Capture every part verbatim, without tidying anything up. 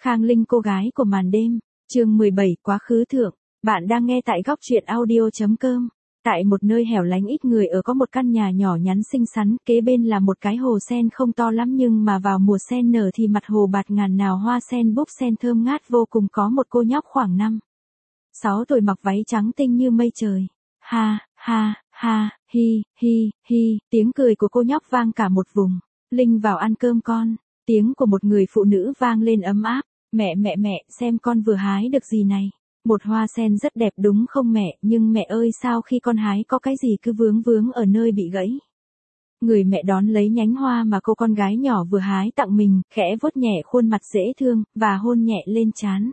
Khang Linh cô gái của màn đêm, chương mười bảy quá khứ thượng, bạn đang nghe tại góc truyện audio.com. Tại một nơi hẻo lánh ít người ở có một căn nhà nhỏ nhắn xinh xắn, kế bên là một cái hồ sen không to lắm nhưng mà vào mùa sen nở thì mặt hồ bạt ngàn nào hoa sen búp sen thơm ngát vô cùng. Có một cô nhóc khoảng năm, sáu tuổi mặc váy trắng tinh như mây trời. Ha, ha, ha, hi, hi, hi, tiếng cười của cô nhóc vang cả một vùng. Linh vào ăn cơm con, tiếng của một người phụ nữ vang lên ấm áp. Mẹ mẹ mẹ, xem con vừa hái được gì này. Một hoa sen rất đẹp đúng không mẹ, nhưng mẹ ơi sao khi con hái có cái gì cứ vướng vướng ở nơi bị gãy. Người mẹ đón lấy nhánh hoa mà cô con gái nhỏ vừa hái tặng mình, khẽ vuốt nhẹ khuôn mặt dễ thương, và hôn nhẹ lên trán.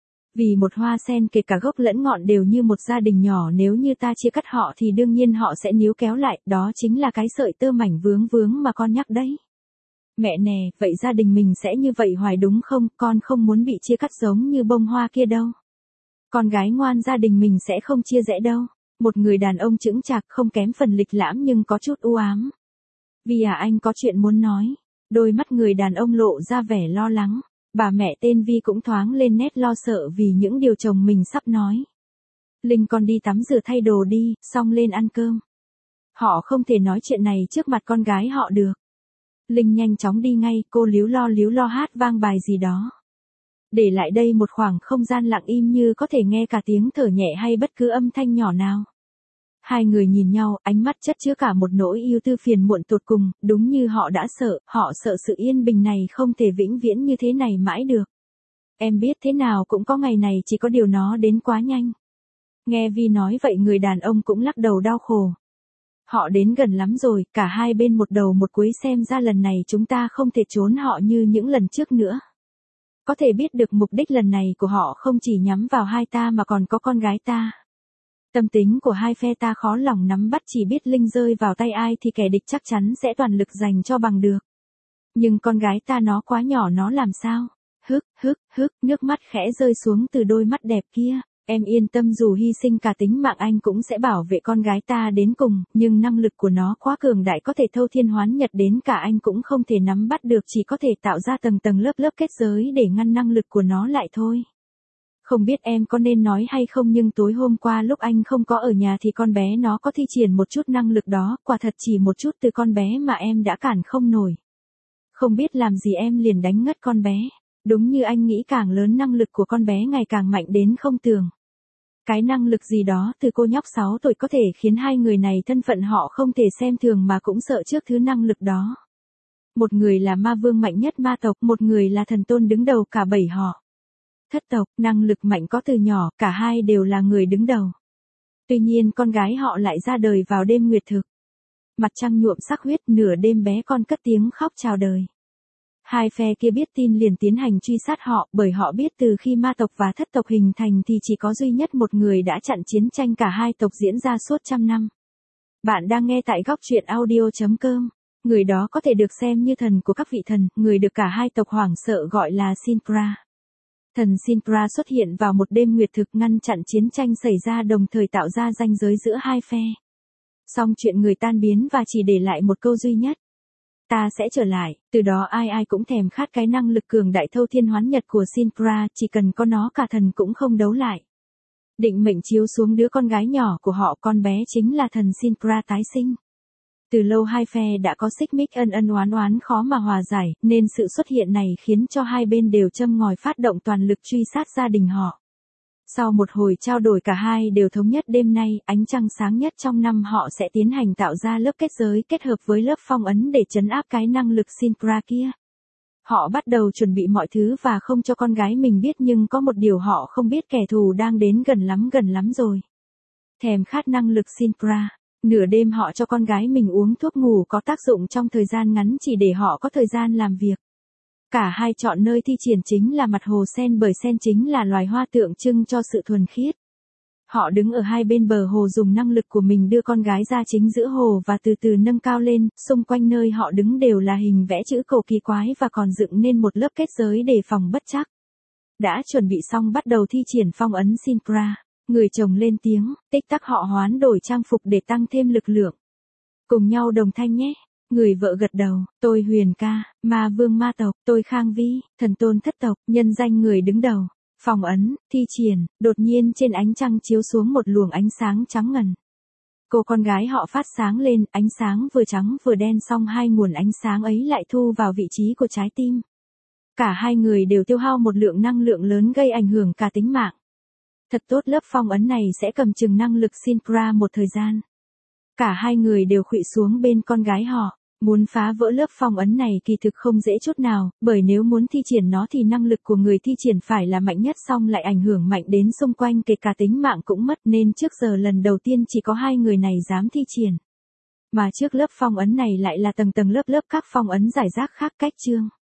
Vì một hoa sen kể cả gốc lẫn ngọn đều như một gia đình nhỏ, nếu như ta chia cắt họ thì đương nhiên họ sẽ níu kéo lại, đó chính là cái sợi tơ mảnh vướng vướng mà con nhắc đấy. Mẹ nè, vậy gia đình mình sẽ như vậy hoài đúng không, con không muốn bị chia cắt giống như bông hoa kia đâu. Con gái ngoan, gia đình mình sẽ không chia rẽ đâu. Một người đàn ông chững chạc không kém phần lịch lãm nhưng có chút u ám. Vì à anh có chuyện muốn nói. Đôi mắt người đàn ông lộ ra vẻ lo lắng. Bà mẹ tên Vi cũng thoáng lên nét lo sợ vì những điều chồng mình sắp nói. Linh con đi tắm rửa thay đồ đi, xong lên ăn cơm. Họ không thể nói chuyện này trước mặt con gái họ được. Linh nhanh chóng đi ngay, cô líu lo líu lo hát vang bài gì đó. Để lại đây một khoảng không gian lặng im như có thể nghe cả tiếng thở nhẹ hay bất cứ âm thanh nhỏ nào. Hai người nhìn nhau, ánh mắt chất chứa cả một nỗi yêu tư phiền muộn tột cùng, đúng như họ đã sợ, họ sợ sự yên bình này không thể vĩnh viễn như thế này mãi được. Em biết thế nào cũng có ngày này, chỉ có điều nó đến quá nhanh. Nghe Vi nói vậy người đàn ông cũng lắc đầu đau khổ. Họ đến gần lắm rồi, cả hai bên một đầu một cuối, xem ra lần này chúng ta không thể trốn họ như những lần trước nữa. Có thể biết được mục đích lần này của họ không chỉ nhắm vào hai ta mà còn có con gái ta. Tâm tính của hai phe ta khó lòng nắm bắt, chỉ biết Linh rơi vào tay ai thì kẻ địch chắc chắn sẽ toàn lực giành cho bằng được. Nhưng con gái ta nó quá nhỏ, nó làm sao? Hức, hức, hức, nước mắt khẽ rơi xuống từ đôi mắt đẹp kia. Em yên tâm, dù hy sinh cả tính mạng anh cũng sẽ bảo vệ con gái ta đến cùng, nhưng năng lực của nó quá cường đại, có thể thâu thiên hoán nhật, đến cả anh cũng không thể nắm bắt được, chỉ có thể tạo ra tầng tầng lớp lớp kết giới để ngăn năng lực của nó lại thôi. Không biết em có nên nói hay không, nhưng tối hôm qua lúc anh không có ở nhà thì con bé nó có thi triển một chút năng lực đó, quả thật chỉ một chút từ con bé mà em đã cản không nổi. Không biết làm gì em liền đánh ngất con bé. Đúng như anh nghĩ, càng lớn năng lực của con bé ngày càng mạnh đến không tưởng. Cái năng lực gì đó từ cô nhóc sáu tuổi có thể khiến hai người này thân phận họ không thể xem thường mà cũng sợ trước thứ năng lực đó. Một người là ma vương mạnh nhất ma tộc, một người là thần tôn đứng đầu cả bảy họ. Thất tộc, năng lực mạnh có từ nhỏ, cả hai đều là người đứng đầu. Tuy nhiên con gái họ lại ra đời vào đêm nguyệt thực. Mặt trăng nhuộm sắc huyết, nửa đêm bé con cất tiếng khóc chào đời. Hai phe kia biết tin liền tiến hành truy sát họ, bởi họ biết từ khi ma tộc và thất tộc hình thành thì chỉ có duy nhất một người đã chặn chiến tranh cả hai tộc diễn ra suốt trăm năm. Bạn đang nghe tại góc truyện audio.com. Người đó có thể được xem như thần của các vị thần, người được cả hai tộc hoảng sợ gọi là Sintra. Thần Sintra xuất hiện vào một đêm nguyệt thực, ngăn chặn chiến tranh xảy ra, đồng thời tạo ra ranh giới giữa hai phe. Xong chuyện người tan biến và chỉ để lại một câu duy nhất. Ta sẽ trở lại, từ đó ai ai cũng thèm khát cái năng lực cường đại thâu thiên hoán nhật của Sintra, chỉ cần có nó cả thần cũng không đấu lại. Định mệnh chiếu xuống đứa con gái nhỏ của họ, con bé chính là thần Sintra tái sinh. Từ lâu hai phe đã có xích mích ân ân oán oán khó mà hòa giải, nên sự xuất hiện này khiến cho hai bên đều châm ngòi phát động toàn lực truy sát gia đình họ. Sau một hồi trao đổi cả hai đều thống nhất đêm nay, ánh trăng sáng nhất trong năm, họ sẽ tiến hành tạo ra lớp kết giới kết hợp với lớp phong ấn để trấn áp cái năng lực Sintra kia. Họ bắt đầu chuẩn bị mọi thứ và không cho con gái mình biết, nhưng có một điều họ không biết, kẻ thù đang đến gần lắm gần lắm rồi. Thèm khát năng lực Sintra. Nửa đêm họ cho con gái mình uống thuốc ngủ có tác dụng trong thời gian ngắn chỉ để họ có thời gian làm việc. Cả hai chọn nơi thi triển chính là mặt hồ sen, bởi sen chính là loài hoa tượng trưng cho sự thuần khiết. Họ đứng ở hai bên bờ hồ, dùng năng lực của mình đưa con gái ra chính giữa hồ và từ từ nâng cao lên, xung quanh nơi họ đứng đều là hình vẽ chữ cổ kỳ quái và còn dựng nên một lớp kết giới đề phòng bất trắc. Đã chuẩn bị xong bắt đầu thi triển phong ấn Sintra. Người chồng lên tiếng, tích tắc họ hoán đổi trang phục để tăng thêm lực lượng. Cùng nhau đồng thanh nhé. Người vợ gật đầu, tôi Huyền ca, ma vương ma tộc, tôi Khang Vi, thần tôn thất tộc, nhân danh người đứng đầu. Phong ấn, thi triển, đột nhiên trên ánh trăng chiếu xuống một luồng ánh sáng trắng ngần. Cô con gái họ phát sáng lên, ánh sáng vừa trắng vừa đen song hai nguồn ánh sáng ấy lại thu vào vị trí của trái tim. Cả hai người đều tiêu hao một lượng năng lượng lớn gây ảnh hưởng cả tính mạng. Thật tốt, lớp phong ấn này sẽ cầm chừng năng lực Syncra một thời gian. Cả hai người đều khuỵu xuống bên con gái họ. Muốn phá vỡ lớp phong ấn này kỳ thực không dễ chút nào, bởi nếu muốn thi triển nó thì năng lực của người thi triển phải là mạnh nhất song lại ảnh hưởng mạnh đến xung quanh, kể cả tính mạng cũng mất, nên trước giờ lần đầu tiên chỉ có hai người này dám thi triển. Mà trước lớp phong ấn này lại là tầng tầng lớp lớp các phong ấn giải rác khác cách chương.